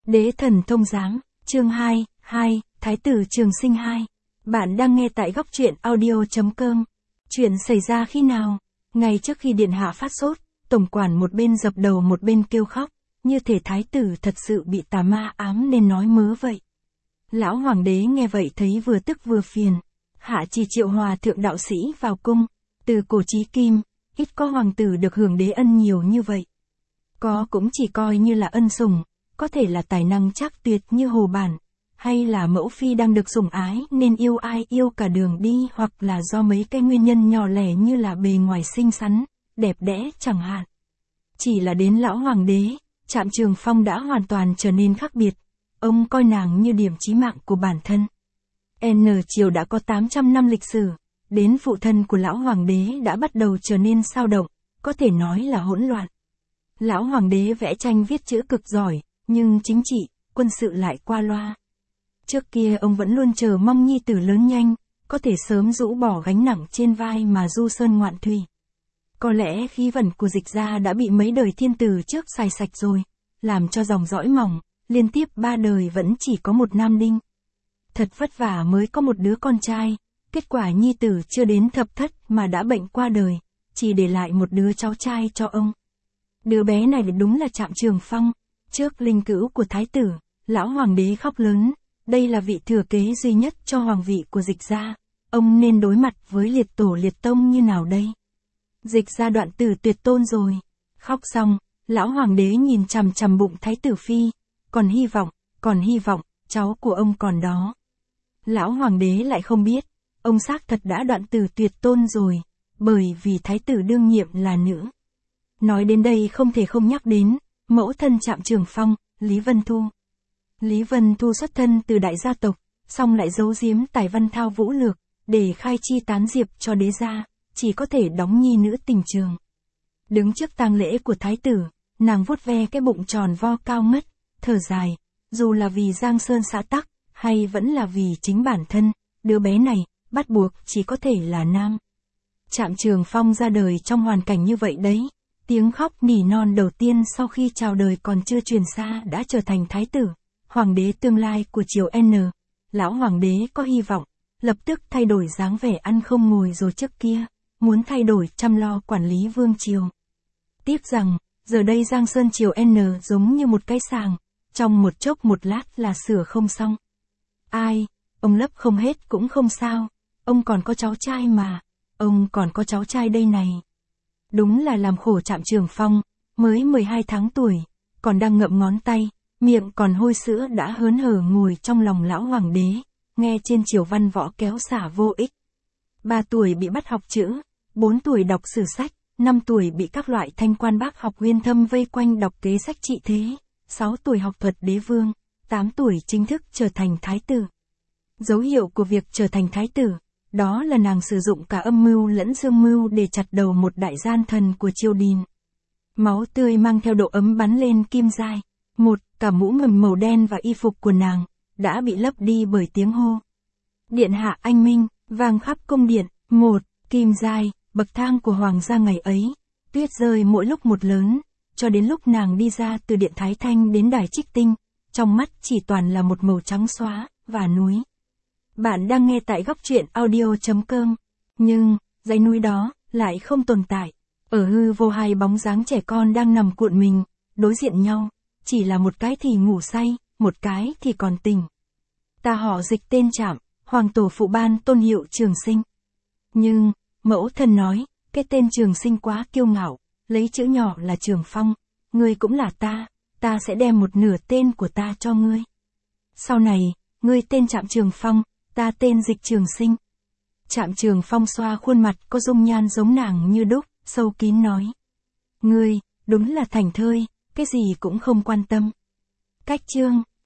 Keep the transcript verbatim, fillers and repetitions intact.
Đế thần thông giám, chương hai, hai, Thái tử Trường Sinh hai. Bạn đang nghe tại góc truyện audio chấm com. Chuyện xảy ra khi nào? Ngay trước khi điện hạ phát sốt, tổng quản một bên dập đầu một bên kêu khóc, như thể thái tử thật sự bị tà ma ám nên nói mớ vậy. Lão hoàng đế nghe vậy thấy vừa tức vừa phiền, hạ chỉ triệu hòa thượng đạo sĩ vào cung, từ cổ chí kim, ít có hoàng tử được hưởng đế ân nhiều như vậy. Có cũng chỉ coi như là ân sủng, có thể là tài năng trác tuyệt như Hồ Bản, hay là mẫu phi đang được sủng ái nên yêu ai yêu cả đường đi, hoặc là do mấy cái nguyên nhân nhỏ lẻ như là bề ngoài xinh xắn, đẹp đẽ chẳng hạn. Chỉ là đến lão hoàng đế, Trạm Trường Phong đã hoàn toàn trở nên khác biệt, ông coi nàng như điểm chí mạng của bản thân. N triều đã có tám trăm năm lịch sử, đến phụ thân của lão hoàng đế đã bắt đầu trở nên xao động, có thể nói là hỗn loạn. Lão hoàng đế vẽ tranh viết chữ cực giỏi, nhưng chính trị, quân sự lại qua loa. Trước kia ông vẫn luôn chờ mong nhi tử lớn nhanh, có thể sớm rũ bỏ gánh nặng trên vai mà du sơn ngoạn thủy. Có lẽ khí vận của Dịch gia đã bị mấy đời thiên tử trước xài sạch rồi, làm cho dòng dõi mỏng, liên tiếp ba đời vẫn chỉ có một nam đinh. Thật vất vả mới có một đứa con trai, kết quả nhi tử chưa đến thập thất mà đã bệnh qua đời, chỉ để lại một đứa cháu trai cho ông. Đứa bé này đúng là Trạm Trường Phong, trước linh cữu của thái tử, lão hoàng đế khóc lớn, đây là vị thừa kế duy nhất cho hoàng vị của Dịch gia, ông nên đối mặt với liệt tổ liệt tông như nào đây? Dịch gia đoạn tử tuyệt tôn rồi. Khóc xong, lão hoàng đế nhìn chằm chằm bụng thái tử phi, còn hy vọng, còn hy vọng, cháu của ông còn đó. Lão hoàng đế lại không biết, ông xác thật đã đoạn tử tuyệt tôn rồi, bởi vì thái tử đương nhiệm là nữ. Nói đến đây không thể không nhắc đến, mẫu thân Trạm Trường Phong, Lý Vân Thu. Lý Vân Thu xuất thân từ đại gia tộc, song lại giấu giếm tài văn thao vũ lược, để khai chi tán diệp cho đế gia, chỉ có thể đóng nhi nữ tình trường. Đứng trước tang lễ của thái tử, nàng vuốt ve cái bụng tròn vo cao ngất, thở dài, dù là vì Giang Sơn xã tắc, hay vẫn là vì chính bản thân, đứa bé này, bắt buộc chỉ có thể là nam. Trạm Trường Phong ra đời trong hoàn cảnh như vậy đấy. Tiếng khóc nỉ non đầu tiên sau khi chào đời còn chưa truyền xa đã trở thành thái tử, hoàng đế tương lai của triều N. Lão hoàng đế có hy vọng, lập tức thay đổi dáng vẻ ăn không ngồi rồi trước kia, muốn thay đổi chăm lo quản lý vương triều. Tiếc rằng, giờ đây Giang Sơn triều N giống như một cái sàng, trong một chốc một lát là sửa không xong. Ai, ông lấp không hết cũng không sao, ông còn có cháu trai mà, ông còn có cháu trai đây này. Đúng là làm khổ Trạm Trường Phong, mới mười hai tháng tuổi, còn đang ngậm ngón tay, miệng còn hôi sữa đã hớn hở ngồi trong lòng lão hoàng đế, nghe trên triều văn võ kéo xả vô ích. ba tuổi bị bắt học chữ, bốn tuổi đọc sử sách, năm tuổi bị các loại thanh quan bác học uyên thâm vây quanh đọc kế sách trị thế, sáu tuổi học thuật đế vương, tám tuổi chính thức trở thành thái tử. Dấu hiệu của việc trở thành thái tử, đó là nàng sử dụng cả âm mưu lẫn dương mưu để chặt đầu một đại gian thần của triều đình. Máu tươi mang theo độ ấm bắn lên kim giai. Một, cả mũ mầm màu đen và y phục của nàng, đã bị lấp đi bởi tiếng hô. Điện hạ anh minh, vang khắp cung điện. Một, kim giai, bậc thang của hoàng gia ngày ấy, tuyết rơi mỗi lúc một lớn, cho đến lúc nàng đi ra từ điện Thái Thanh đến đài Trích Tinh, trong mắt chỉ toàn là một màu trắng xóa, và núi. Bạn đang nghe tại góc truyện audio chấm com, nhưng, dãy núi đó, lại không tồn tại. Ở hư vô hai bóng dáng trẻ con đang nằm cuộn mình, đối diện nhau, chỉ là một cái thì ngủ say, một cái thì còn tỉnh. Ta họ Dịch tên Trạm, hoàng tổ phụ ban tôn hiệu Trường Sinh. Nhưng, mẫu thân nói, cái tên Trường Sinh quá kiêu ngạo, lấy chữ nhỏ là Trường Phong, ngươi cũng là ta, ta sẽ đem một nửa tên của ta cho ngươi. Sau này, ngươi tên Trạm Trường Phong, ta tên Dịch Trường Sinh. Trạm Trường Phong xoa khuôn mặt có dung nhan giống nàng như đúc, sâu kín nói. Ngươi, đúng là thành thơi, cái gì cũng không quan tâm. Cách chương